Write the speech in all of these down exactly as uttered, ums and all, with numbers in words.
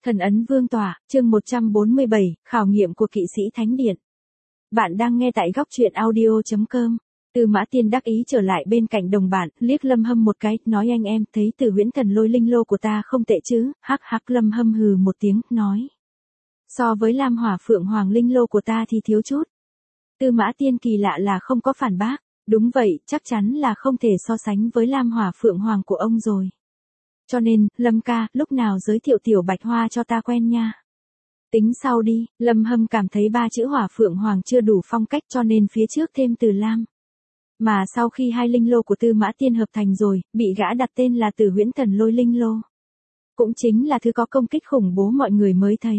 Thần ấn vương tỏa, chương một trăm bốn mươi bảy, khảo nghiệm của kỵ sĩ thánh điện. Bạn đang nghe tại góc truyện audio chấm com. Tư Mã Tiên đắc ý trở lại bên cạnh đồng bạn, liếc Lâm Hâm một cái, nói anh em, thấy Tử Huyễn Thần Lôi linh lô của ta không tệ chứ, hắc hắc. Lâm Hâm hừ một tiếng, nói. So với Lam Hỏa Phượng Hoàng linh lô của ta thì thiếu chút. Tư Mã Tiên kỳ lạ là không có phản bác, đúng vậy, chắc chắn là không thể so sánh với Lam Hỏa Phượng Hoàng của ông rồi. Cho nên, Lâm ca, lúc nào giới thiệu tiểu Bạch Hoa cho ta quen nha. Tính sau đi, Lâm Hâm cảm thấy ba chữ Hỏa Phượng Hoàng chưa đủ phong cách cho nên phía trước thêm từ Lam. Mà sau khi hai linh lô của Tư Mã Tiên hợp thành rồi, bị gã đặt tên là Tử Huyễn Thần Lôi linh lô. Cũng chính là thứ có công kích khủng bố mọi người mới thấy.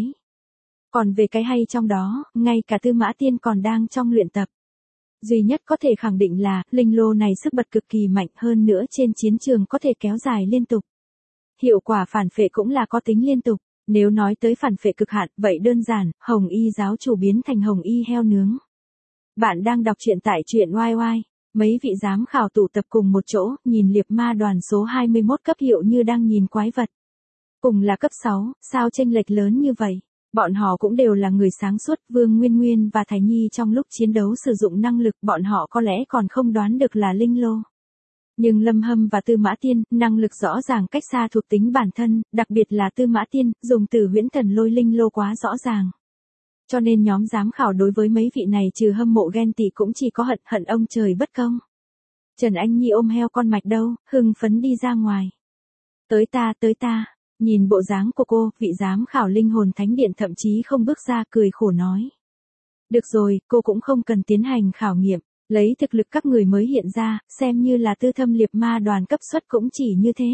Còn về cái hay trong đó, ngay cả Tư Mã Tiên còn đang trong luyện tập. Duy nhất có thể khẳng định là, linh lô này sức bật cực kỳ mạnh, hơn nữa trên chiến trường có thể kéo dài liên tục. Hiệu quả phản phệ cũng là có tính liên tục, nếu nói tới phản phệ cực hạn, vậy đơn giản, Hồng Y giáo chủ biến thành Hồng Y heo nướng. Bạn đang đọc truyện tại truyện oai oai, mấy vị giám khảo tụ tập cùng một chỗ, nhìn liệp ma đoàn số hai mươi mốt cấp hiệu như đang nhìn quái vật. Cùng là cấp sáu, sao chênh lệch lớn như vậy? Bọn họ cũng đều là người sáng suốt, Vương Nguyên Nguyên và Thái Nhi trong lúc chiến đấu sử dụng năng lực bọn họ có lẽ còn không đoán được là linh lô. Nhưng Lâm Hâm và Tư Mã Tiên, năng lực rõ ràng cách xa thuộc tính bản thân, đặc biệt là Tư Mã Tiên, dùng Tử Huyễn Thần Lôi linh lô quá rõ ràng. Cho nên nhóm giám khảo đối với mấy vị này trừ hâm mộ ghen tị cũng chỉ có hận hận ông trời bất công. Trần Anh Nhi ôm heo con mạch đâu, hưng phấn đi ra ngoài. Tới ta, tới ta, nhìn bộ dáng của cô, vị giám khảo linh hồn thánh điện thậm chí không bước ra, cười khổ nói. Được rồi, cô cũng không cần tiến hành khảo nghiệm. Lấy thực lực các người mới hiện ra, xem như là tư thâm liệp ma đoàn cấp suất cũng chỉ như thế.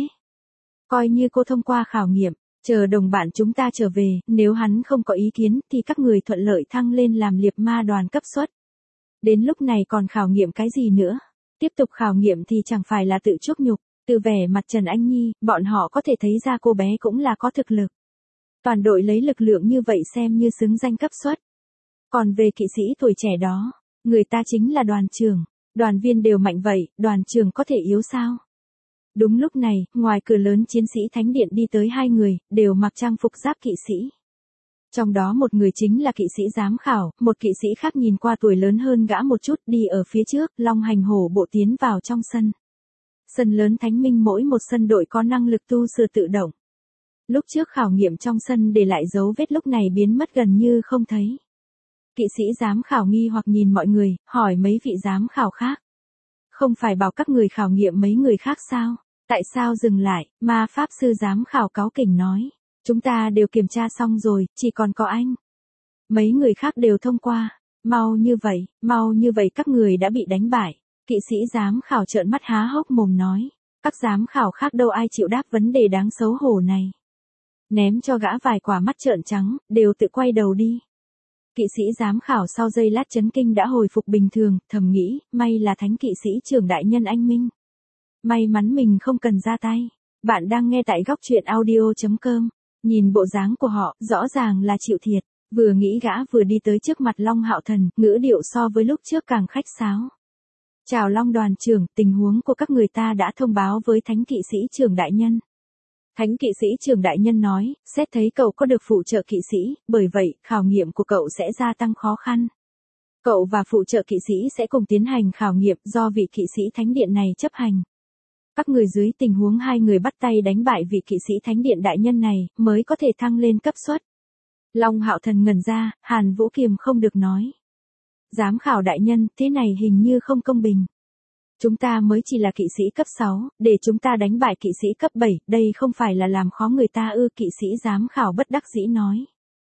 Coi như cô thông qua khảo nghiệm, chờ đồng bạn chúng ta trở về, nếu hắn không có ý kiến thì các người thuận lợi thăng lên làm liệp ma đoàn cấp suất. Đến lúc này còn khảo nghiệm cái gì nữa? Tiếp tục khảo nghiệm thì chẳng phải là tự chuốc nhục, từ vẻ mặt Trần Anh Nhi, bọn họ có thể thấy ra cô bé cũng là có thực lực. Toàn đội lấy lực lượng như vậy xem như xứng danh cấp suất. Còn về kỵ sĩ tuổi trẻ đó, người ta chính là đoàn trưởng, đoàn viên đều mạnh vậy, đoàn trưởng có thể yếu sao? Đúng lúc này, ngoài cửa lớn chiến sĩ thánh điện đi tới hai người, đều mặc trang phục giáp kỵ sĩ. Trong đó một người chính là kỵ sĩ giám khảo, một kỵ sĩ khác nhìn qua tuổi lớn hơn gã một chút đi ở phía trước, long hành hổ bộ tiến vào trong sân. Sân lớn thánh minh mỗi một sân đội có năng lực tu sửa tự động. Lúc trước khảo nghiệm trong sân để lại dấu vết lúc này biến mất gần như không thấy. Kỵ sĩ giám khảo nghi hoặc nhìn mọi người, hỏi mấy vị giám khảo khác. Không phải bảo các người khảo nghiệm mấy người khác sao? Tại sao dừng lại? Ma pháp sư giám khảo cáu kỉnh nói. Chúng ta đều kiểm tra xong rồi, chỉ còn có anh. Mấy người khác đều thông qua. Mau như vậy, mau như vậy các người đã bị đánh bại. Kỵ sĩ giám khảo trợn mắt há hốc mồm nói. Các giám khảo khác đâu ai chịu đáp vấn đề đáng xấu hổ này. Ném cho gã vài quả mắt trợn trắng, đều tự quay đầu đi. Kỵ sĩ giám khảo sau giây lát chấn kinh đã hồi phục bình thường, thầm nghĩ, may là thánh kỵ sĩ trưởng đại nhân anh Minh. May mắn mình không cần ra tay. Bạn đang nghe tại góc truyện audio chấm com. Nhìn bộ dáng của họ, rõ ràng là chịu thiệt. Vừa nghĩ gã vừa đi tới trước mặt Long Hạo Thần, ngữ điệu so với lúc trước càng khách sáo. Chào Long đoàn trưởng, tình huống của các người ta đã thông báo với thánh kỵ sĩ trưởng đại nhân. Thánh kỵ sĩ trưởng đại nhân nói, xét thấy cậu có được phụ trợ kỵ sĩ, bởi vậy, khảo nghiệm của cậu sẽ gia tăng khó khăn. Cậu và phụ trợ kỵ sĩ sẽ cùng tiến hành khảo nghiệm do vị kỵ sĩ thánh điện này chấp hành. Các người dưới tình huống hai người bắt tay đánh bại vị kỵ sĩ thánh điện đại nhân này, mới có thể thăng lên cấp suất. Long Hạo Thần ngẩn ra, Hàn Vũ Kiềm không được nói. Giám khảo đại nhân, thế này hình như không công bình. Chúng ta mới chỉ là kỵ sĩ cấp sáu, để chúng ta đánh bại kỵ sĩ cấp bảy, đây không phải là làm khó người ta ư, kỵ sĩ giám khảo bất đắc dĩ nói.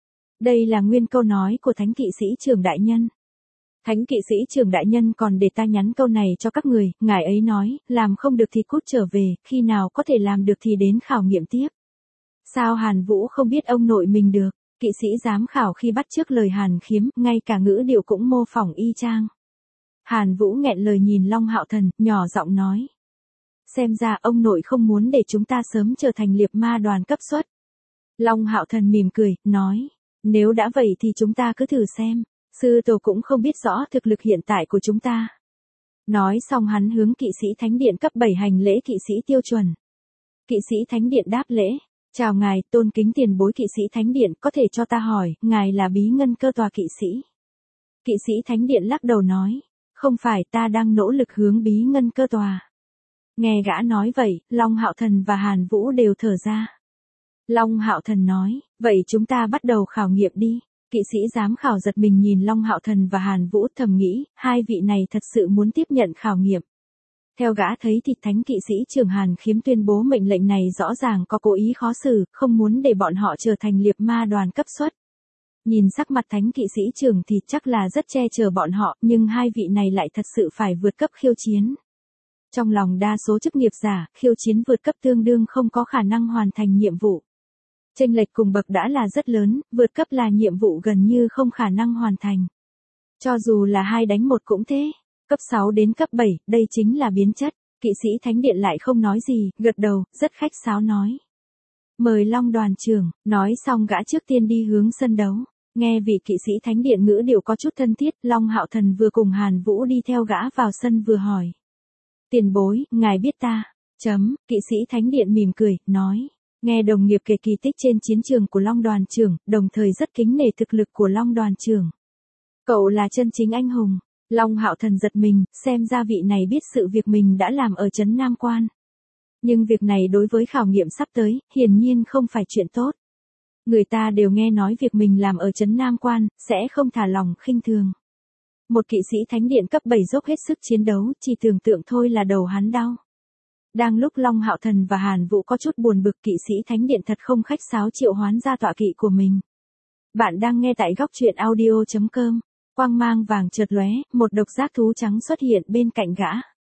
Đây là nguyên câu nói của thánh kỵ sĩ trưởng đại nhân. Thánh kỵ sĩ trưởng đại nhân còn để ta nhắn câu này cho các người, ngài ấy nói, làm không được thì cút trở về, khi nào có thể làm được thì đến khảo nghiệm tiếp. Sao Hàn Vũ không biết ông nội mình được, kỵ sĩ giám khảo khi bắt chước lời Hàn Khiếm, ngay cả ngữ điệu cũng mô phỏng y chang. Hàn Vũ nghẹn lời nhìn Long Hạo Thần, nhỏ giọng nói. Xem ra ông nội không muốn để chúng ta sớm trở thành liệp ma đoàn cấp suất. Long Hạo Thần mỉm cười, nói. Nếu đã vậy thì chúng ta cứ thử xem. Sư tổ cũng không biết rõ thực lực hiện tại của chúng ta. Nói xong hắn hướng kỵ sĩ thánh điện cấp bảy hành lễ kỵ sĩ tiêu chuẩn. Kỵ sĩ thánh điện đáp lễ. Chào ngài, tôn kính tiền bối kỵ sĩ thánh điện, có thể cho ta hỏi, ngài là bí ngân cơ tòa kỵ sĩ? Kỵ sĩ thánh điện lắc đầu nói, không phải, ta đang nỗ lực hướng bí ngân cơ tòa. Nghe gã nói vậy, Long Hạo Thần và Hàn Vũ đều thở ra. Long Hạo Thần nói, vậy chúng ta bắt đầu khảo nghiệm đi. Kỵ sĩ giám khảo giật mình nhìn Long Hạo Thần và Hàn Vũ, thầm nghĩ, hai vị này thật sự muốn tiếp nhận khảo nghiệm. Theo gã thấy thì thánh kỵ sĩ trưởng Hàn Khiếm tuyên bố mệnh lệnh này rõ ràng có cố ý khó xử, không muốn để bọn họ trở thành liệp ma đoàn cấp xuất. Nhìn sắc mặt thánh kỵ sĩ trưởng thì chắc là rất che chở bọn họ, nhưng hai vị này lại thật sự phải vượt cấp khiêu chiến. Trong lòng đa số chức nghiệp giả, khiêu chiến vượt cấp tương đương không có khả năng hoàn thành nhiệm vụ. Chênh lệch cùng bậc đã là rất lớn, vượt cấp là nhiệm vụ gần như không khả năng hoàn thành. Cho dù là hai đánh một cũng thế. Cấp sáu đến cấp bảy, đây chính là biến chất. Kỵ sĩ thánh điện lại không nói gì, gật đầu, rất khách sáo nói. Mời Long đoàn trưởng, nói xong gã trước tiên đi hướng sân đấu. Nghe vị kỵ sĩ thánh điện ngữ điệu có chút thân thiết, Long Hạo Thần vừa cùng Hàn Vũ đi theo gã vào sân vừa hỏi. Tiền bối, ngài biết ta. Chấm, kỵ sĩ thánh điện mỉm cười, nói. Nghe đồng nghiệp kể kỳ tích trên chiến trường của Long đoàn trưởng, đồng thời rất kính nể thực lực của Long đoàn trưởng. Cậu là chân chính anh hùng. Long Hạo Thần giật mình, xem ra vị này biết sự việc mình đã làm ở trấn Nam Quan. Nhưng việc này đối với khảo nghiệm sắp tới, hiển nhiên không phải chuyện tốt. Người ta đều nghe nói việc mình làm ở trấn Nam Quan, sẽ không thả lòng khinh thường. Một kỵ sĩ thánh điện cấp bảy dốc hết sức chiến đấu, chỉ tưởng tượng thôi là đầu hắn đau. Đang lúc Long Hạo Thần và Hàn Vũ có chút buồn bực, kỵ sĩ thánh điện thật không khách sáo triệu hoán ra tọa kỵ của mình. Bạn đang nghe tại góc truyện audio chấm com. Quang mang vàng chợt lóe, một độc giác thú trắng xuất hiện bên cạnh gã.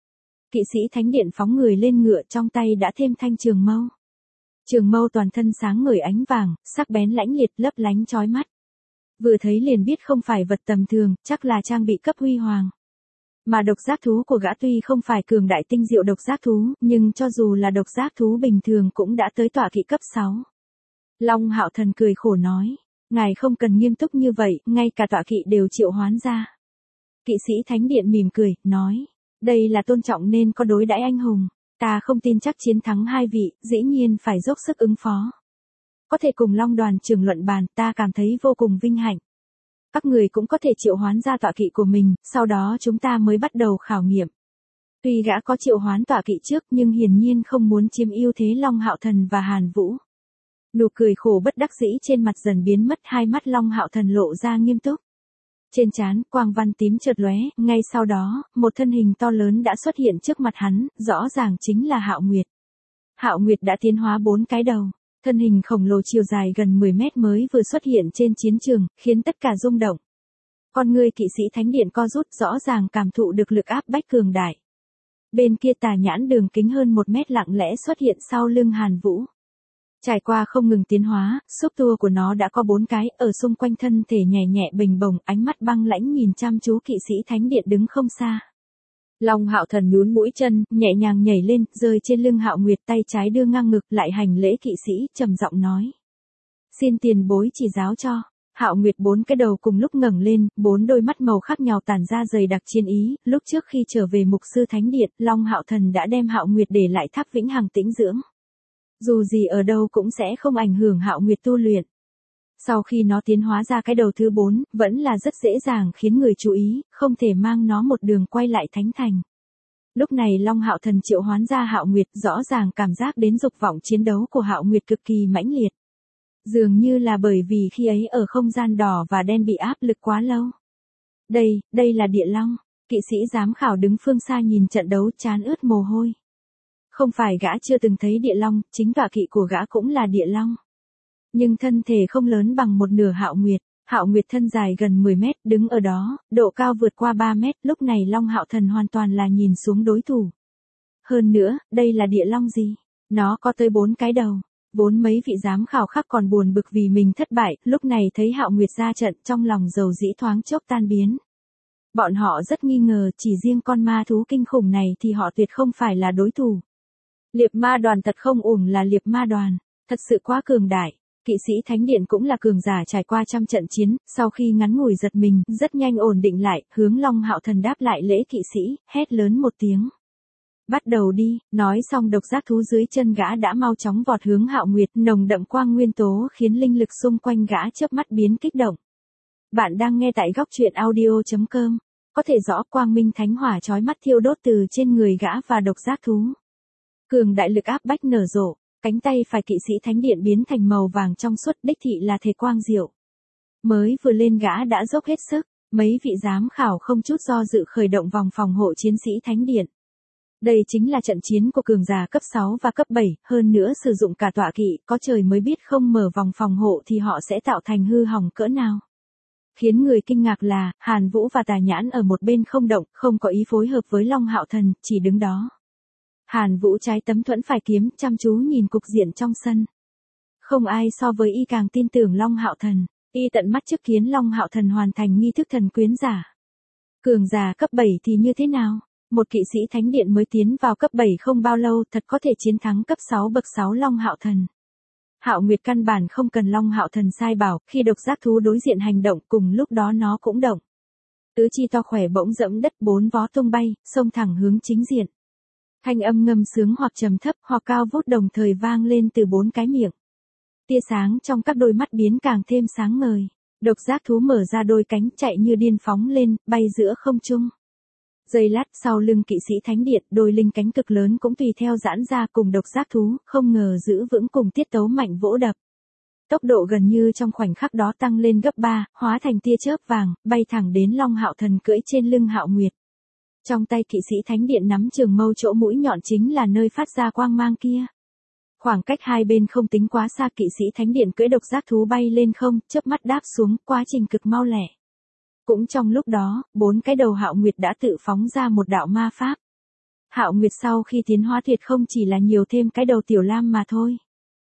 Kỵ sĩ thánh điện phóng người lên ngựa, trong tay đã thêm thanh trường mâu. Trường mâu toàn thân sáng ngời ánh vàng, sắc bén lãnh liệt, lấp lánh chói mắt. Vừa thấy liền biết không phải vật tầm thường, chắc là trang bị cấp huy hoàng. Mà độc giác thú của gã tuy không phải cường đại tinh diệu độc giác thú, nhưng cho dù là độc giác thú bình thường cũng đã tới tọa kỵ cấp sáu. Long Hạo Thần cười khổ nói. Ngài không cần nghiêm túc như vậy, ngay cả tọa kỵ đều triệu hoán ra. Kỵ sĩ thánh điện mỉm cười, nói. Đây là tôn trọng nên có đối đãi anh hùng. Ta không tin chắc chiến thắng hai vị, dĩ nhiên phải dốc sức ứng phó. Có thể cùng Long đoàn trưởng luận bàn, ta cảm thấy vô cùng vinh hạnh. Các người cũng có thể triệu hoán ra tọa kỵ của mình, sau đó chúng ta mới bắt đầu khảo nghiệm. Tuy gã có triệu hoán tọa kỵ trước nhưng hiển nhiên không muốn chiếm ưu thế Long Hạo Thần và Hàn Vũ. Nụ cười khổ bất đắc dĩ trên mặt dần biến mất, hai mắt Long Hạo Thần lộ ra nghiêm túc. Trên trán, quang văn tím chợt lóe, ngay sau đó, một thân hình to lớn đã xuất hiện trước mặt hắn, rõ ràng chính là Hạo Nguyệt. Hạo Nguyệt đã tiến hóa bốn cái đầu, thân hình khổng lồ chiều dài gần mười mét mới vừa xuất hiện trên chiến trường, khiến tất cả rung động. Con người kỵ sĩ thánh điện co rút, rõ ràng cảm thụ được lực áp bách cường đại. Bên kia tà nhãn đường kính hơn một mét lặng lẽ xuất hiện sau lưng Hàn Vũ. Trải qua không ngừng tiến hóa, xúc tua của nó đã có bốn cái, ở xung quanh thân thể nhẹ nhẹ bình bồng, ánh mắt băng lãnh nhìn chăm chú kỵ sĩ thánh điện đứng không xa. Long Hạo Thần nhún mũi chân, nhẹ nhàng nhảy lên, rơi trên lưng Hạo Nguyệt, tay trái đưa ngang ngực, lại hành lễ kỵ sĩ, trầm giọng nói. Xin tiền bối chỉ giáo cho. Hạo Nguyệt bốn cái đầu cùng lúc ngẩng lên, bốn đôi mắt màu khác nhau tản ra dày đặc chiến ý, lúc trước khi trở về mục sư thánh điện, Long Hạo Thần đã đem Hạo Nguyệt để lại tháp vĩnh hằng tĩnh dưỡng. Dù gì ở đâu cũng sẽ không ảnh hưởng Hạo Nguyệt tu luyện. Sau khi nó tiến hóa ra cái đầu thứ bốn, vẫn là rất dễ dàng khiến người chú ý, không thể mang nó một đường quay lại thánh thành. Lúc này Long Hạo Thần triệu hoán ra Hạo Nguyệt, rõ ràng cảm giác đến dục vọng chiến đấu của Hạo Nguyệt cực kỳ mãnh liệt. Dường như là bởi vì khi ấy ở không gian đỏ và đen bị áp lực quá lâu. Đây, đây là Địa Long. Kỵ sĩ giám khảo đứng phương xa nhìn trận đấu trán ướt mồ hôi. Không phải gã chưa từng thấy Địa Long, chính tọa kỵ của gã cũng là Địa Long. Nhưng thân thể không lớn bằng một nửa Hạo Nguyệt. Hạo Nguyệt thân dài gần mười mét, đứng ở đó, độ cao vượt qua ba mét, lúc này Long Hạo Thần hoàn toàn là nhìn xuống đối thủ. Hơn nữa, đây là Địa Long gì? Nó có tới bốn cái đầu. Bốn mấy vị giám khảo khác còn buồn bực vì mình thất bại, lúc này thấy Hạo Nguyệt ra trận, trong lòng dầu dĩ thoáng chốc tan biến. Bọn họ rất nghi ngờ, chỉ riêng con ma thú kinh khủng này thì họ tuyệt không phải là đối thủ. Liệp ma đoàn thật không uổng là liệp ma đoàn, thật sự quá cường đại. Kỵ sĩ thánh điện cũng là cường giả trải qua trăm trận chiến, sau khi ngắn ngủi giật mình, rất nhanh ổn định lại, hướng Long Hạo Thần đáp lại lễ kỵ sĩ, hét lớn một tiếng. Bắt đầu đi, nói xong độc giác thú dưới chân gã đã mau chóng vọt hướng Hạo Nguyệt, nồng đậm quang nguyên tố khiến linh lực xung quanh gã chớp mắt biến kích động. Bạn đang nghe tại góc truyện audio.com, có thể rõ quang minh thánh hỏa chói mắt thiêu đốt từ trên người gã và độc giác thú. Cường đại lực áp bách nở rộ, cánh tay phải kỵ sĩ thánh điện biến thành màu vàng trong suốt, đích thị là thể quang diệu. Mới vừa lên gã đã dốc hết sức, mấy vị giám khảo không chút do dự khởi động vòng phòng hộ chiến sĩ thánh điện. Đây chính là trận chiến của cường giả cấp sáu và cấp bảy, hơn nữa sử dụng cả tọa kỵ, có trời mới biết không mở vòng phòng hộ thì họ sẽ tạo thành hư hỏng cỡ nào. Khiến người kinh ngạc là, Hàn Vũ và Tà Nhãn ở một bên không động, không có ý phối hợp với Long Hạo Thần, chỉ đứng đó. Hàn Vũ trái tấm thuẫn phải kiếm, chăm chú nhìn cục diện trong sân. Không ai so với y càng tin tưởng Long Hạo Thần, y tận mắt chứng kiến Long Hạo Thần hoàn thành nghi thức thần quyến giả. Cường giả cấp bảy thì như thế nào? Một kỵ sĩ thánh điện mới tiến vào cấp bảy không bao lâu thật có thể chiến thắng cấp sáu bậc sáu Long Hạo Thần. Hạo Nguyệt căn bản không cần Long Hạo Thần sai bảo, khi độc giác thú đối diện hành động cùng lúc đó nó cũng động. Tứ chi to khỏe bỗng dẫm đất, bốn vó tung bay, xông thẳng hướng chính diện. Thanh âm ngâm sướng hoặc trầm thấp hoặc cao vút đồng thời vang lên từ bốn cái miệng. Tia sáng trong các đôi mắt biến càng thêm sáng ngời. Độc giác thú mở ra đôi cánh chạy như điên phóng lên, bay giữa không trung. Giây lát sau lưng kỵ sĩ thánh điện, đôi linh cánh cực lớn cũng tùy theo giãn ra cùng độc giác thú, không ngờ giữ vững cùng tiết tấu mạnh vỗ đập. Tốc độ gần như trong khoảnh khắc đó tăng lên gấp ba, hóa thành tia chớp vàng, bay thẳng đến Long Hạo Thần cưỡi trên lưng Hạo Nguyệt. Trong tay kỵ sĩ thánh điện nắm trường mâu, chỗ mũi nhọn chính là nơi phát ra quang mang kia. Khoảng cách hai bên không tính quá xa, kỵ sĩ thánh điện cưỡi độc giác thú bay lên không, chớp mắt đáp xuống, quá trình cực mau lẹ. Cũng trong lúc đó, bốn cái đầu Hạo Nguyệt đã tự phóng ra một đạo ma pháp. Hạo Nguyệt sau khi tiến hóa tuyệt không chỉ là nhiều thêm cái đầu tiểu lam mà thôi.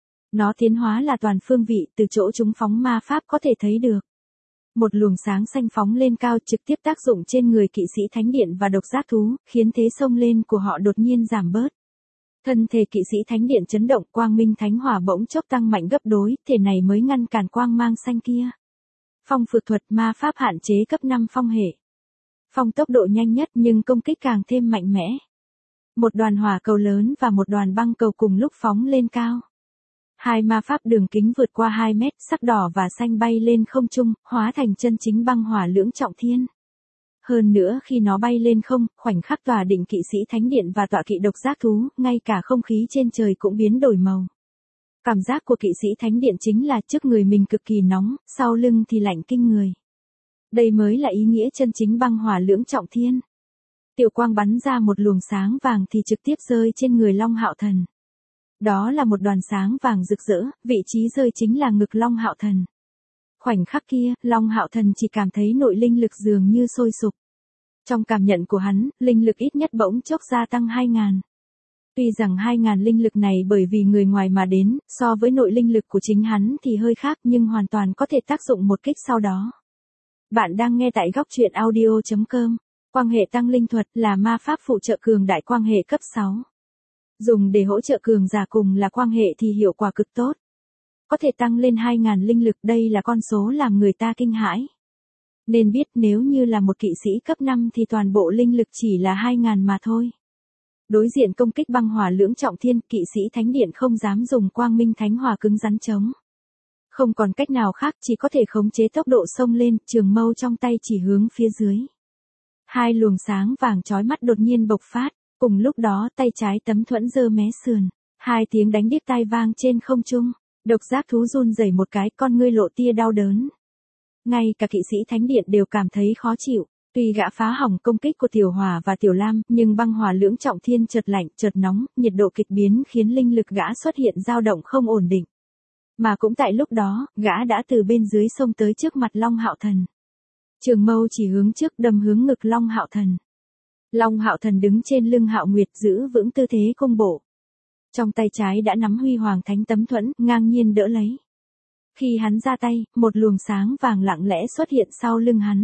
Nó tiến hóa là toàn phương vị, từ chỗ chúng phóng ma pháp có thể thấy được. Một luồng sáng xanh phóng lên cao trực tiếp tác dụng trên người kỵ sĩ thánh điện và độc giác thú, khiến thế xông lên của họ đột nhiên giảm bớt. Thân thể kỵ sĩ thánh điện chấn động, quang minh thánh hỏa bỗng chốc tăng mạnh gấp đôi, thể này mới ngăn cản quang mang xanh kia. Phong phược thuật ma pháp hạn chế cấp năm phong hệ. Phong tốc độ nhanh nhất nhưng công kích càng thêm mạnh mẽ. Một đoàn hỏa cầu lớn và một đoàn băng cầu cùng lúc phóng lên cao. Hai ma pháp đường kính vượt qua hai mét, sắc đỏ và xanh bay lên không trung, hóa thành chân chính băng hỏa lưỡng trọng thiên. Hơn nữa khi nó bay lên không, khoảnh khắc tòa đỉnh kỵ sĩ thánh điện và tọa kỵ độc giác thú, ngay cả không khí trên trời cũng biến đổi màu. Cảm giác của kỵ sĩ thánh điện chính là trước người mình cực kỳ nóng, sau lưng thì lạnh kinh người. Đây mới là ý nghĩa chân chính băng hỏa lưỡng trọng thiên. Tiểu quang bắn ra một luồng sáng vàng thì trực tiếp rơi trên người Long Hạo Thần. Đó là một đoàn sáng vàng rực rỡ, vị trí rơi chính là ngực Long Hạo Thần. Khoảnh khắc kia, Long Hạo Thần chỉ cảm thấy nội linh lực dường như sôi sục. Trong cảm nhận của hắn, linh lực ít nhất bỗng chốc gia tăng hai ngàn. Tuy rằng hai ngàn linh lực này bởi vì người ngoài mà đến, so với nội linh lực của chính hắn thì hơi khác nhưng hoàn toàn có thể tác dụng một kích sau đó. Bạn đang nghe tại góc truyện audio.com. Quang hệ tăng linh thuật là ma pháp phụ trợ cường đại quang hệ cấp sáu. Dùng để hỗ trợ cường giả cùng là quang hệ thì hiệu quả cực tốt. Có thể tăng lên hai ngàn linh lực, đây là con số làm người ta kinh hãi. Nên biết nếu như là một kỵ sĩ cấp năm thì toàn bộ linh lực chỉ là hai ngàn mà thôi. Đối diện công kích băng hỏa lưỡng trọng thiên, kỵ sĩ thánh điện không dám dùng quang minh thánh hỏa cứng rắn chống. Không còn cách nào khác, chỉ có thể khống chế tốc độ xông lên, trường mâu trong tay chỉ hướng phía dưới. Hai luồng sáng vàng chói mắt đột nhiên bộc phát, cùng lúc đó tay trái tấm thuẫn giơ mé sườn, hai tiếng đánh điếc tai vang trên không trung, độc giác thú run rẩy một cái, con ngươi lộ tia đau đớn. Ngay cả kỵ sĩ thánh điện đều cảm thấy khó chịu. Tuy gã phá hỏng công kích của tiểu hỏa và tiểu lam, nhưng băng hỏa lưỡng trọng thiên chợt lạnh, chợt nóng, nhiệt độ kịch biến khiến linh lực gã xuất hiện dao động không ổn định. Mà cũng tại lúc đó, gã đã từ bên dưới xông tới trước mặt Long Hạo Thần. Trường mâu chỉ hướng trước, đâm hướng ngực Long Hạo Thần. Long Hạo Thần đứng trên lưng Hạo Nguyệt giữ vững tư thế cung bộ. Trong tay trái đã nắm huy hoàng thánh tấm thuẫn, ngang nhiên đỡ lấy. Khi hắn ra tay, một luồng sáng vàng lặng lẽ xuất hiện sau lưng hắn.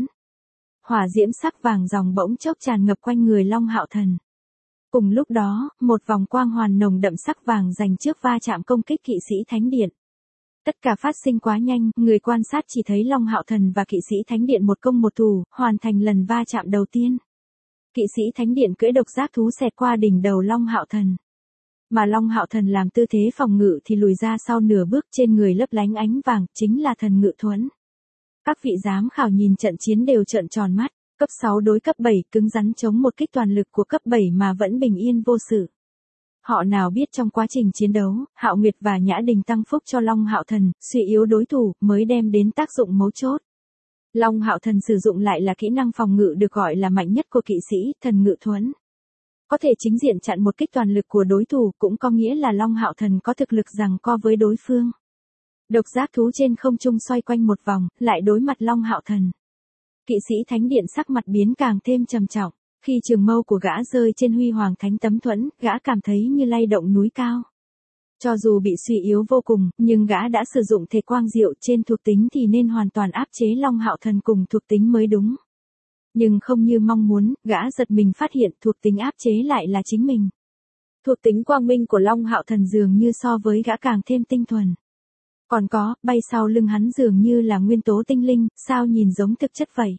Hỏa diễm sắc vàng dòng bỗng chốc tràn ngập quanh người Long Hạo Thần. Cùng lúc đó, một vòng quang hoàn nồng đậm sắc vàng dành trước va chạm công kích kỵ sĩ thánh điện. Tất cả phát sinh quá nhanh, người quan sát chỉ thấy Long Hạo Thần và kỵ sĩ thánh điện một công một thủ, hoàn thành lần va chạm đầu tiên. Kỵ sĩ thánh điện cưỡi độc giác thú xẹt qua đỉnh đầu Long Hạo Thần. Mà Long Hạo Thần làm tư thế phòng ngự thì lùi ra sau nửa bước, trên người lấp lánh ánh vàng, chính là thần ngự thuẫn. Các vị giám khảo nhìn trận chiến đều trợn tròn mắt, cấp sáu đối cấp bảy cứng rắn chống một kích toàn lực của cấp bảy mà vẫn bình yên vô sự. Họ nào biết trong quá trình chiến đấu, Hạo Nguyệt và Nhã Đình tăng phúc cho Long Hạo Thần, suy yếu đối thủ, mới đem đến tác dụng mấu chốt. Long Hạo Thần sử dụng lại là kỹ năng phòng ngự được gọi là mạnh nhất của kỵ sĩ, thần ngự thuẫn. Có thể chính diện chặn một kích toàn lực của đối thủ, cũng có nghĩa là Long Hạo Thần có thực lực giằng co với đối phương. Độc giác thú trên không trung xoay quanh một vòng, lại đối mặt Long Hạo Thần. Kỵ sĩ thánh điện sắc mặt biến càng thêm trầm trọng, khi trường mâu của gã rơi trên huy hoàng thánh tấm thuẫn, gã cảm thấy như lay động núi cao. Cho dù bị suy yếu vô cùng, nhưng gã đã sử dụng thể quang diệu trên thuộc tính thì nên hoàn toàn áp chế Long Hạo Thần cùng thuộc tính mới đúng. Nhưng không như mong muốn, gã giật mình phát hiện thuộc tính áp chế lại là chính mình. Thuộc tính quang minh của Long Hạo Thần dường như so với gã càng thêm tinh thuần. Còn có, bay sau lưng hắn dường như là nguyên tố tinh linh, sao nhìn giống thực chất vậy.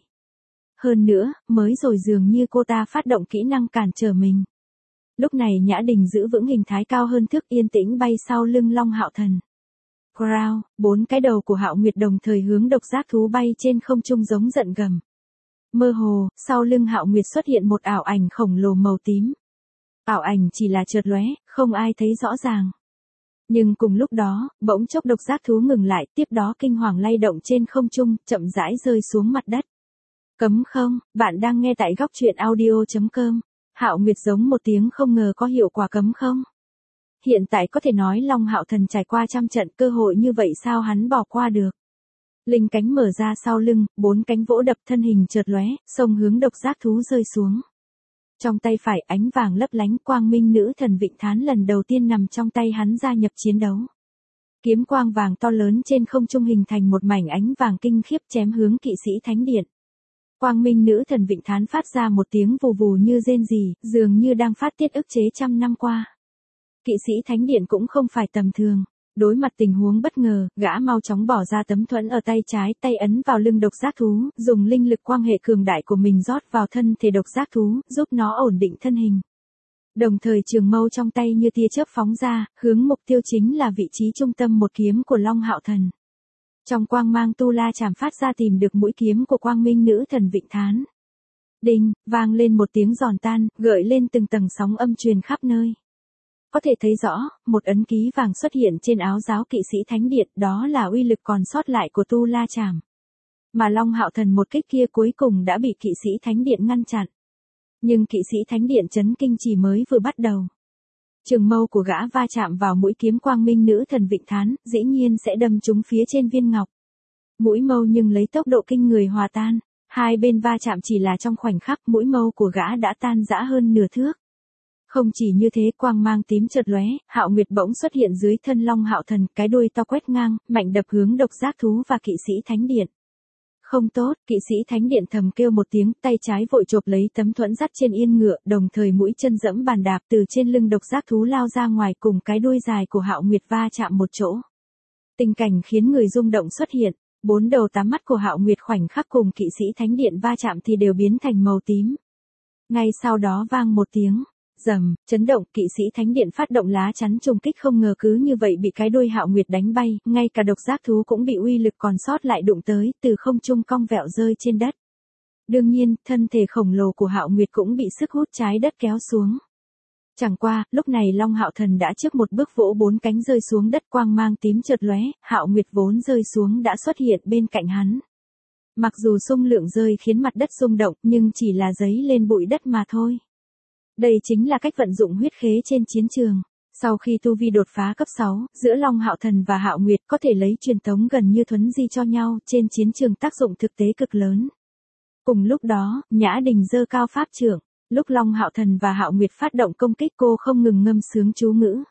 Hơn nữa, mới rồi dường như cô ta phát động kỹ năng cản trở mình. Lúc này Nhã Đình giữ vững hình thái cao hơn thước, yên tĩnh bay sau lưng Long Hạo Thần. Growl, bốn cái đầu của Hạo Nguyệt đồng thời hướng độc giác thú bay trên không trung giống giận gầm. Mơ hồ, sau lưng Hạo Nguyệt xuất hiện một ảo ảnh khổng lồ màu tím. Ảo ảnh chỉ là chợt lóe, không ai thấy rõ ràng. Nhưng cùng lúc đó, bỗng chốc độc giác thú ngừng lại, tiếp đó kinh hoàng lay động trên không trung, chậm rãi rơi xuống mặt đất. Cấm không, bạn đang nghe tại góc truyện audio chấm com. Hạo Nguyệt giống một tiếng không ngờ có hiệu quả cấm không. Hiện tại có thể nói Long Hạo Thần trải qua trăm trận, cơ hội như vậy sao hắn bỏ qua được. Linh cánh mở ra sau lưng, bốn cánh vỗ đập, thân hình chợt lóe, xông hướng độc giác thú rơi xuống. Trong tay phải ánh vàng lấp lánh, quang minh nữ thần Vịnh Thán lần đầu tiên nằm trong tay hắn gia nhập chiến đấu. Kiếm quang vàng to lớn trên không trung hình thành một mảnh ánh vàng kinh khiếp chém hướng kỵ sĩ thánh điện. Quang minh nữ thần Vịnh Thán phát ra một tiếng vù vù như rên rỉ, dường như đang phát tiết ức chế trăm năm qua. Kỵ sĩ thánh điện cũng không phải tầm thường. Đối mặt tình huống bất ngờ, gã mau chóng bỏ ra tấm thuẫn ở tay trái, tay ấn vào lưng độc giác thú, dùng linh lực quang hệ cường đại của mình rót vào thân thể độc giác thú, giúp nó ổn định thân hình. Đồng thời trường mâu trong tay như tia chớp phóng ra, hướng mục tiêu chính là vị trí trung tâm một kiếm của Long Hạo Thần. Trong quang mang tu la chảm phát ra tìm được mũi kiếm của quang minh nữ thần Vịnh Thán. Đinh, vang lên một tiếng giòn tan, gợi lên từng tầng sóng âm truyền khắp nơi. Có thể thấy rõ, một ấn ký vàng xuất hiện trên áo giáo kỵ sĩ thánh điện, đó là uy lực còn sót lại của tu la chảm. Mà Long Hạo Thần một kích kia cuối cùng đã bị kỵ sĩ thánh điện ngăn chặn. Nhưng kỵ sĩ thánh điện chấn kinh chỉ mới vừa bắt đầu. Trường mâu của gã va chạm vào mũi kiếm quang minh nữ thần Vịnh Thán, dĩ nhiên sẽ đâm trúng phía trên viên ngọc. Mũi mâu nhưng lấy tốc độ kinh người hòa tan, hai bên va chạm chỉ là trong khoảnh khắc, mũi mâu của gã đã tan rã hơn nửa thước. Không chỉ như thế, quang mang tím chợt lóe, Hạo Nguyệt bỗng xuất hiện dưới thân Long Hạo Thần, cái đuôi to quét ngang, mạnh đập hướng độc giác thú và kỵ sĩ thánh điện. Không tốt, kỵ sĩ thánh điện thầm kêu một tiếng, tay trái vội chộp lấy tấm thuẫn dắt trên yên ngựa, đồng thời mũi chân dẫm bàn đạp từ trên lưng độc giác thú lao ra ngoài, cùng cái đuôi dài của Hạo Nguyệt va chạm một chỗ. Tình cảnh khiến người rung động xuất hiện, bốn đầu tám mắt của Hạo Nguyệt khoảnh khắc cùng kỵ sĩ thánh điện va chạm thì đều biến thành màu tím. Ngay sau đó vang một tiếng rầm, chấn động, kỵ sĩ thánh điện phát động lá chắn trùng kích, không ngờ cứ như vậy bị cái đuôi Hạo Nguyệt đánh bay, ngay cả độc giác thú cũng bị uy lực còn sót lại đụng tới, từ không trung cong vẹo rơi trên đất. Đương nhiên, thân thể khổng lồ của Hạo Nguyệt cũng bị sức hút trái đất kéo xuống. Chẳng qua, lúc này Long Hạo Thần đã trước một bước vỗ bốn cánh rơi xuống đất, quang mang tím chợt lóe, Hạo Nguyệt vốn rơi xuống đã xuất hiện bên cạnh hắn. Mặc dù xung lượng rơi khiến mặt đất rung động, nhưng chỉ là giấy lên bụi đất mà thôi. Đây chính là cách vận dụng huyết khế trên chiến trường. Sau khi tu vi đột phá cấp sáu, giữa Long Hạo Thần và Hạo Nguyệt có thể lấy truyền tống gần như thuấn di cho nhau, trên chiến trường tác dụng thực tế cực lớn. Cùng lúc đó, Nhã Đình giơ cao pháp trượng, lúc Long Hạo Thần và Hạo Nguyệt phát động công kích, cô không ngừng ngâm sướng chú ngữ.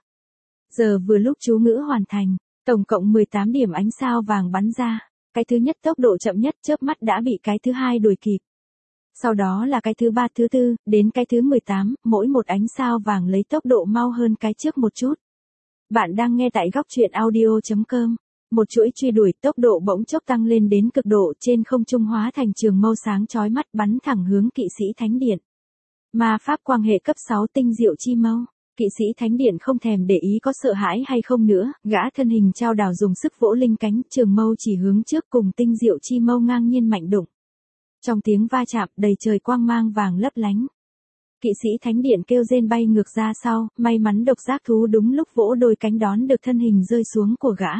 Giờ vừa lúc chú ngữ hoàn thành, tổng cộng mười tám điểm ánh sao vàng bắn ra, cái thứ nhất tốc độ chậm nhất chớp mắt đã bị cái thứ hai đuổi kịp. Sau đó là cái thứ ba, thứ tư, đến cái thứ mười tám, mỗi một ánh sao vàng lấy tốc độ mau hơn cái trước một chút. Bạn đang nghe tại góc truyện audio chấm com. Một chuỗi truy đuổi, tốc độ bỗng chốc tăng lên đến cực độ, trên không trung hóa thành trường mâu sáng chói mắt bắn thẳng hướng kỵ sĩ thánh điện. Ma pháp quan hệ cấp sáu tinh diệu chi mâu. Kỵ sĩ thánh điện không thèm để ý có sợ hãi hay không nữa, gã thân hình trao đảo dùng sức vỗ linh cánh, trường mâu chỉ hướng trước cùng tinh diệu chi mâu ngang nhiên mạnh đụng. Trong tiếng va chạm đầy trời quang mang vàng lấp lánh. Kỵ sĩ thánh điện kêu rên bay ngược ra sau, may mắn độc giác thú đúng lúc vỗ đôi cánh đón được thân hình rơi xuống của gã.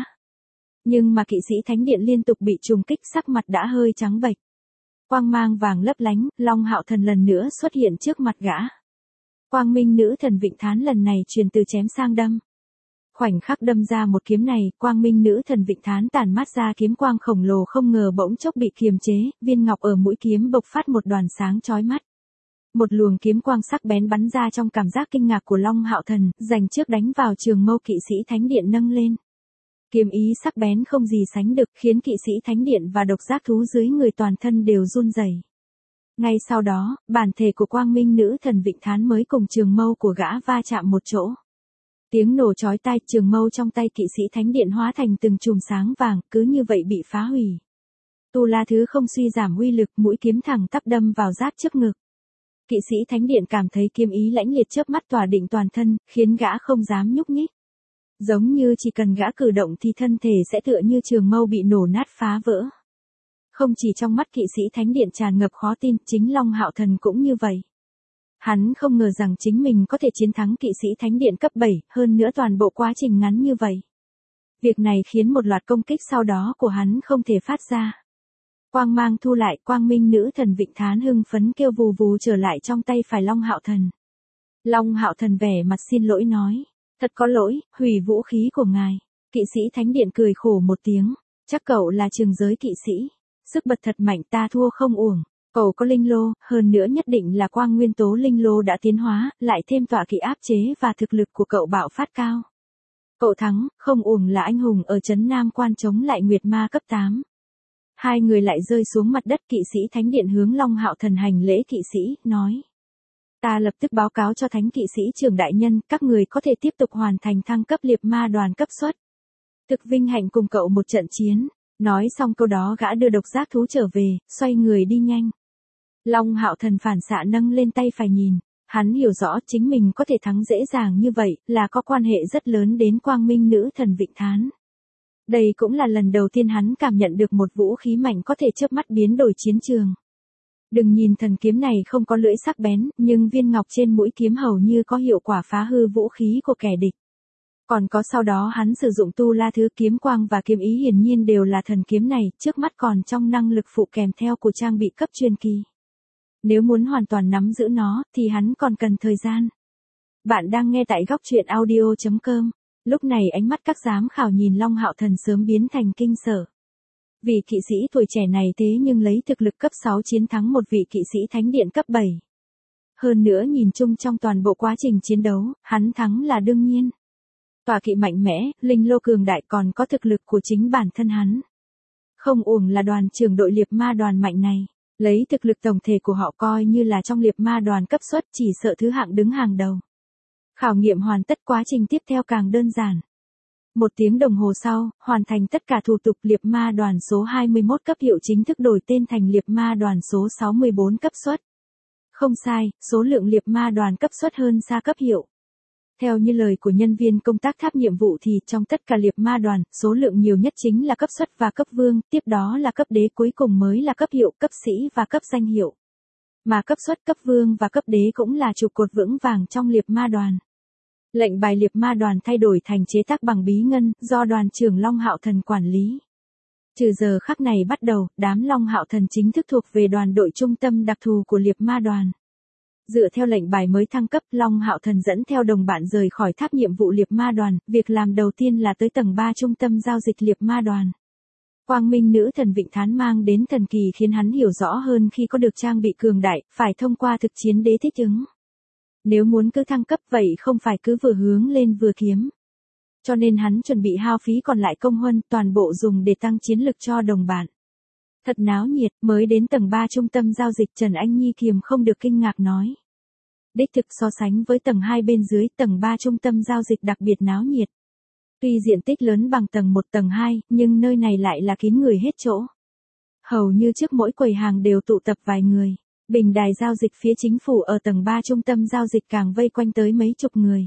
Nhưng mà kỵ sĩ thánh điện liên tục bị trùng kích, sắc mặt đã hơi trắng bệch. Quang mang vàng lấp lánh, Long Hạo Thần lần nữa xuất hiện trước mặt gã. Quang Minh Nữ Thần Vịnh Thán lần này truyền từ chém sang đâm. Khoảnh khắc đâm ra một kiếm này, Quang Minh Nữ Thần Vịnh Thán tản mát ra kiếm quang khổng lồ không ngờ bỗng chốc bị kiềm chế, viên ngọc ở mũi kiếm bộc phát một đoàn sáng chói mắt. Một luồng kiếm quang sắc bén bắn ra trong cảm giác kinh ngạc của Long Hạo Thần, giành trước đánh vào trường mâu kỵ sĩ thánh điện nâng lên. Kiếm ý sắc bén không gì sánh được, khiến kỵ sĩ thánh điện và độc giác thú dưới người toàn thân đều run rẩy. Ngay sau đó, bản thể của Quang Minh Nữ Thần Vịnh Thán mới cùng trường mâu của gã va chạm một chỗ. Tiếng nổ chói tai, trường mâu trong tay kỵ sĩ thánh điện hóa thành từng chùm sáng vàng, cứ như vậy bị phá hủy. Tu La Thứ không suy giảm uy lực, mũi kiếm thẳng tắp đâm vào giáp trước ngực. Kỵ sĩ thánh điện cảm thấy kiếm ý lãnh liệt chớp mắt tỏa định toàn thân, khiến gã không dám nhúc nhích. Giống như chỉ cần gã cử động thì thân thể sẽ tựa như trường mâu bị nổ nát phá vỡ. Không chỉ trong mắt kỵ sĩ thánh điện tràn ngập khó tin, chính Long Hạo Thần cũng như vậy. Hắn không ngờ rằng chính mình có thể chiến thắng kỵ sĩ thánh điện cấp bảy, hơn nữa toàn bộ quá trình ngắn như vậy. Việc này khiến một loạt công kích sau đó của hắn không thể phát ra. Quang mang thu lại, Quang Minh Nữ Thần Vịnh Thán hưng phấn kêu vù vù trở lại trong tay phải Long Hạo Thần. Long Hạo Thần vẻ mặt xin lỗi nói, thật có lỗi, hủy vũ khí của ngài. Kỵ sĩ thánh điện cười khổ một tiếng, chắc cậu là trường giới kỵ sĩ. Sức bật thật mạnh, ta thua không uổng. Cậu có linh lô, hơn nữa nhất định là quang nguyên tố linh lô đã tiến hóa, lại thêm tọa kỵ áp chế và thực lực của cậu bạo phát cao. Cậu thắng, không uổng là anh hùng ở trấn Nam Quan chống lại Nguyệt Ma cấp tám. Hai người lại rơi xuống mặt đất, kỵ sĩ thánh điện hướng Long Hạo Thần hành lễ kỵ sĩ, nói. Ta lập tức báo cáo cho thánh kỵ sĩ trưởng đại nhân, các người có thể tiếp tục hoàn thành thăng cấp liệp ma đoàn cấp suất. Thực vinh hạnh cùng cậu một trận chiến. Nói xong câu đó gã đưa độc giác thú trở về, xoay người đi nhanh. Long Hạo Thần phản xạ nâng lên tay phải nhìn, hắn hiểu rõ chính mình có thể thắng dễ dàng như vậy, là có quan hệ rất lớn đến Quang Minh Nữ Thần Vịnh Thán. Đây cũng là lần đầu tiên hắn cảm nhận được một vũ khí mạnh có thể chớp mắt biến đổi chiến trường. Đừng nhìn thần kiếm này không có lưỡi sắc bén, nhưng viên ngọc trên mũi kiếm hầu như có hiệu quả phá hư vũ khí của kẻ địch. Còn có sau đó hắn sử dụng Tu La Thứ kiếm quang và kiếm ý hiển nhiên đều là thần kiếm này, trước mắt còn trong năng lực phụ kèm theo của trang bị cấp truyền kỳ. Nếu muốn hoàn toàn nắm giữ nó, thì hắn còn cần thời gian. Bạn đang nghe tại góc truyện audio chấm com. Lúc này ánh mắt các giám khảo nhìn Long Hạo Thần sớm biến thành kinh sợ. Vị kỵ sĩ tuổi trẻ này thế nhưng lấy thực lực cấp sáu chiến thắng một vị kỵ sĩ thánh điện cấp bảy. Hơn nữa nhìn chung trong toàn bộ quá trình chiến đấu, hắn thắng là đương nhiên. Tọa kỵ mạnh mẽ, linh lô cường đại còn có thực lực của chính bản thân hắn. Không uổng là đoàn trưởng đội liệp ma đoàn mạnh này, lấy thực lực tổng thể của họ coi như là trong liệp ma đoàn cấp suất chỉ sợ thứ hạng đứng hàng đầu. Khảo nghiệm hoàn tất, quá trình tiếp theo càng đơn giản. Một tiếng đồng hồ sau, hoàn thành tất cả thủ tục, liệp ma đoàn số hai mươi mốt cấp hiệu chính thức đổi tên thành liệp ma đoàn số sáu mươi bốn cấp suất. Không sai, số lượng liệp ma đoàn cấp suất hơn xa cấp hiệu. Theo như lời của nhân viên công tác tháp nhiệm vụ thì trong tất cả liệp ma đoàn, số lượng nhiều nhất chính là cấp suất và cấp vương, tiếp đó là cấp đế, cuối cùng mới là cấp hiệu, cấp sĩ và cấp danh hiệu. Mà cấp suất, cấp vương và cấp đế cũng là trụ cột vững vàng trong liệp ma đoàn. Lệnh bài liệp ma đoàn thay đổi thành chế tác bằng bí ngân, do đoàn trưởng Long Hạo Thần quản lý. Từ giờ khắc này bắt đầu, đám Long Hạo Thần chính thức thuộc về đoàn đội trung tâm đặc thù của liệp ma đoàn. Dựa theo lệnh bài mới thăng cấp, Long Hạo Thần dẫn theo đồng bạn rời khỏi tháp nhiệm vụ liệp ma đoàn, việc làm đầu tiên là tới tầng ba trung tâm giao dịch liệp ma đoàn. Quang Minh Nữ Thần Vịnh Thán mang đến thần kỳ khiến hắn hiểu rõ hơn khi có được trang bị cường đại, phải thông qua thực chiến đế thích ứng. Nếu muốn cứ thăng cấp vậy không phải cứ vừa hướng lên vừa kiếm. Cho nên hắn chuẩn bị hao phí còn lại công huân, toàn bộ dùng để tăng chiến lực cho đồng bạn. Thật náo nhiệt, mới đến tầng ba trung tâm giao dịch Trần Anh Nhi kiềm không được kinh ngạc nói. Đích thực so sánh với tầng hai bên dưới, tầng ba trung tâm giao dịch đặc biệt náo nhiệt. Tuy diện tích lớn bằng tầng một tầng hai, nhưng nơi này lại là kín người hết chỗ. Hầu như trước mỗi quầy hàng đều tụ tập vài người. Bình đài giao dịch phía chính phủ ở tầng ba trung tâm giao dịch càng vây quanh tới mấy chục người.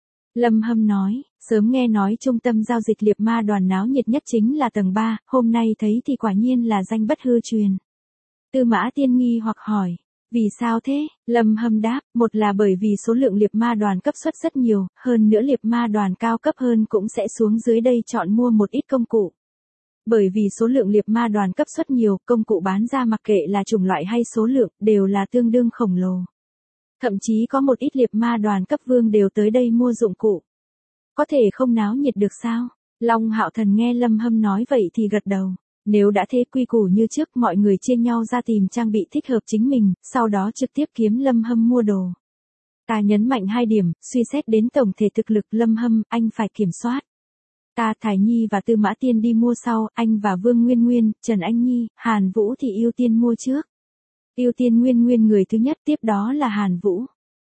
Lâm Hâm nói, sớm nghe nói trung tâm giao dịch liệp ma đoàn náo nhiệt nhất chính là tầng ba, hôm nay thấy thì quả nhiên là danh bất hư truyền. Tư Mã Tiên nghi hoặc hỏi, vì sao thế? Lâm Hâm đáp, một là bởi vì số lượng liệp ma đoàn cấp suất rất nhiều, hơn nữa liệp ma đoàn cao cấp hơn cũng sẽ xuống dưới đây chọn mua một ít công cụ. Bởi vì số lượng liệp ma đoàn cấp suất nhiều, công cụ bán ra mặc kệ là chủng loại hay số lượng, đều là tương đương khổng lồ. Thậm chí có một ít liệp ma đoàn cấp vương đều tới đây mua dụng cụ. Có thể không náo nhiệt được sao? Long Hạo Thần nghe Lâm Hâm nói vậy thì gật đầu. Nếu đã thế quy củ như trước, mọi người chia nhau ra tìm trang bị thích hợp chính mình, sau đó trực tiếp kiếm Lâm Hâm mua đồ. Ta nhấn mạnh hai điểm, suy xét đến tổng thể thực lực Lâm Hâm, anh phải kiểm soát. Ta, Thải Nhi và Tư Mã Tiên đi mua sau, anh và Vương Nguyên Nguyên, Trần Anh Nhi, Hàn Vũ thì ưu tiên mua trước. Ưu tiên Nguyên Nguyên người thứ nhất, tiếp đó là Hàn Vũ.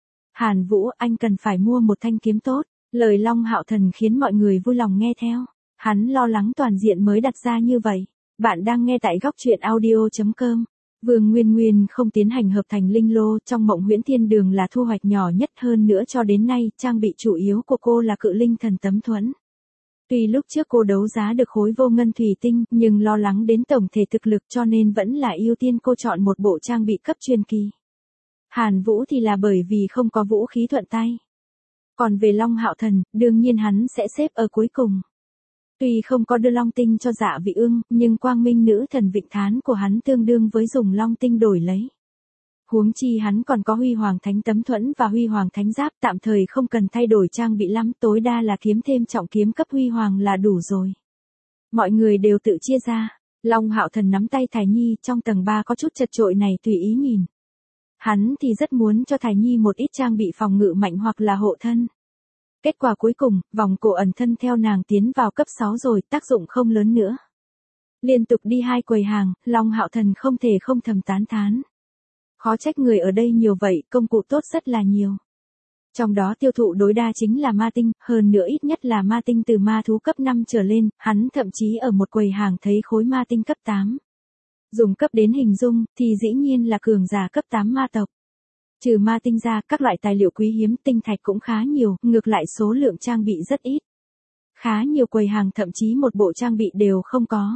Hàn Vũ, anh cần phải mua một thanh kiếm tốt. Lời Long Hạo Thần khiến mọi người vui lòng nghe theo. Hắn lo lắng toàn diện mới đặt ra như vậy. Bạn đang nghe tại góc truyện audio chấm com. Vương Nguyên Nguyên không tiến hành hợp thành linh lô, trong Mộng Huyễn Thiên Đường là thu hoạch nhỏ nhất, hơn nữa cho đến nay, trang bị chủ yếu của cô là cự linh thần tấm thuẫn. Tuy lúc trước cô đấu giá được khối vô ngân thủy tinh, nhưng lo lắng đến tổng thể thực lực cho nên vẫn là ưu tiên cô chọn một bộ trang bị cấp truyền kỳ. Hàn Vũ thì là bởi vì không có vũ khí thuận tay. Còn về Long Hạo Thần, đương nhiên hắn sẽ xếp ở cuối cùng. Tuy không có đưa long tinh cho Dạ Vị Ương, nhưng quang minh nữ thần Vịnh Thán của hắn tương đương với dùng long tinh đổi lấy. Huống chi hắn còn có Huy Hoàng Thánh tấm thuẫn và Huy Hoàng Thánh giáp, tạm thời không cần thay đổi trang bị lắm, tối đa là kiếm thêm trọng kiếm cấp Huy Hoàng là đủ rồi. Mọi người đều tự chia ra. Long Hạo Thần nắm tay Thải Nhi, trong tầng ba có chút chật chội này tùy ý nhìn. Hắn thì rất muốn cho Thải Nhi một ít trang bị phòng ngự mạnh hoặc là hộ thân. Kết quả cuối cùng, vòng cổ ẩn thân theo nàng tiến vào cấp sáu rồi, tác dụng không lớn nữa. Liên tục đi hai quầy hàng, Long Hạo Thần không thể không thầm tán thán. Khó trách người ở đây nhiều vậy, công cụ tốt rất là nhiều. Trong đó tiêu thụ đối đa chính là ma tinh, hơn nữa ít nhất là ma tinh từ ma thú cấp năm trở lên, hắn thậm chí ở một quầy hàng thấy khối ma tinh cấp tám. Dùng cấp đến hình dung, thì dĩ nhiên là cường giả cấp tám ma tộc. Trừ ma tinh ra, các loại tài liệu quý hiếm tinh thạch cũng khá nhiều, ngược lại số lượng trang bị rất ít. Khá nhiều quầy hàng thậm chí một bộ trang bị đều không có.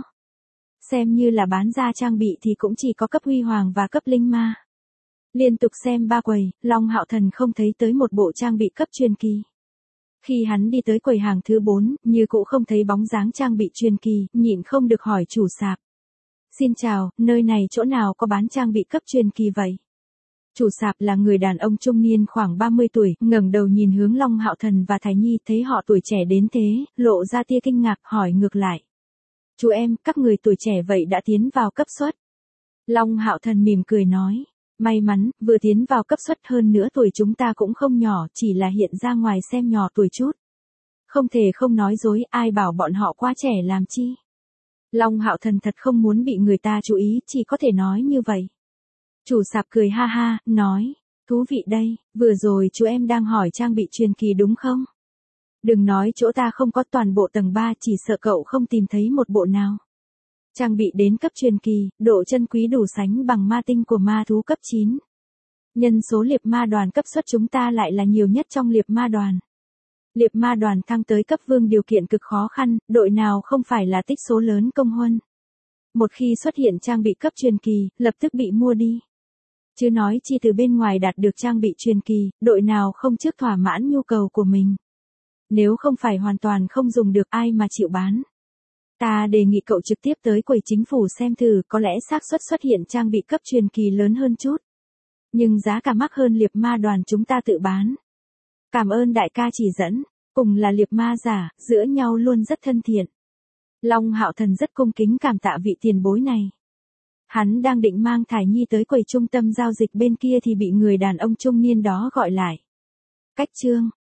Xem như là bán ra trang bị thì cũng chỉ có cấp Huy Hoàng và cấp Linh Ma. Liên tục xem ba quầy, Long Hạo Thần không thấy tới một bộ trang bị cấp truyền kỳ. Khi hắn đi tới quầy hàng thứ bốn, như cũ không thấy bóng dáng trang bị truyền kỳ, nhịn không được hỏi chủ sạp. Xin chào, nơi này chỗ nào có bán trang bị cấp truyền kỳ vậy? Chủ sạp là người đàn ông trung niên khoảng ba mươi tuổi, ngẩng đầu nhìn hướng Long Hạo Thần và Thải Nhi, thấy họ tuổi trẻ đến thế, lộ ra tia kinh ngạc, hỏi ngược lại. Chú em, các người tuổi trẻ vậy đã tiến vào cấp suất. Long Hạo Thần mỉm cười nói. May mắn, vừa tiến vào cấp suất, hơn nữa tuổi chúng ta cũng không nhỏ, chỉ là hiện ra ngoài xem nhỏ tuổi chút. Không thể không nói dối, ai bảo bọn họ quá trẻ làm chi. Long Hạo Thần thật không muốn bị người ta chú ý, chỉ có thể nói như vậy. Chủ sạp cười ha ha, nói, thú vị đây, vừa rồi chú em đang hỏi trang bị truyền kỳ đúng không? Đừng nói chỗ ta không có, toàn bộ tầng ba, chỉ sợ cậu không tìm thấy một bộ nào. Trang bị đến cấp truyền kỳ, độ chân quý đủ sánh bằng ma tinh của ma thú cấp chín. Nhân số liệp ma đoàn cấp suất chúng ta lại là nhiều nhất trong liệp ma đoàn. Liệp ma đoàn thăng tới cấp vương điều kiện cực khó khăn, đội nào không phải là tích số lớn công huân. Một khi xuất hiện trang bị cấp truyền kỳ, lập tức bị mua đi. Chứ nói chi từ bên ngoài đạt được trang bị truyền kỳ, đội nào không trước thỏa mãn nhu cầu của mình. Nếu không phải hoàn toàn không dùng được, ai mà chịu bán. Ta đề nghị cậu trực tiếp tới quầy chính phủ xem thử, có lẽ xác suất xuất hiện trang bị cấp truyền kỳ lớn hơn chút. Nhưng giá cả mắc hơn liệp ma đoàn chúng ta tự bán. Cảm ơn đại ca chỉ dẫn, cùng là liệp ma giả, giữa nhau luôn rất thân thiện. Long Hạo Thần rất cung kính cảm tạ vị tiền bối này. Hắn đang định mang Thải Nhi tới quầy trung tâm giao dịch bên kia thì bị người đàn ông trung niên đó gọi lại. Cách chương,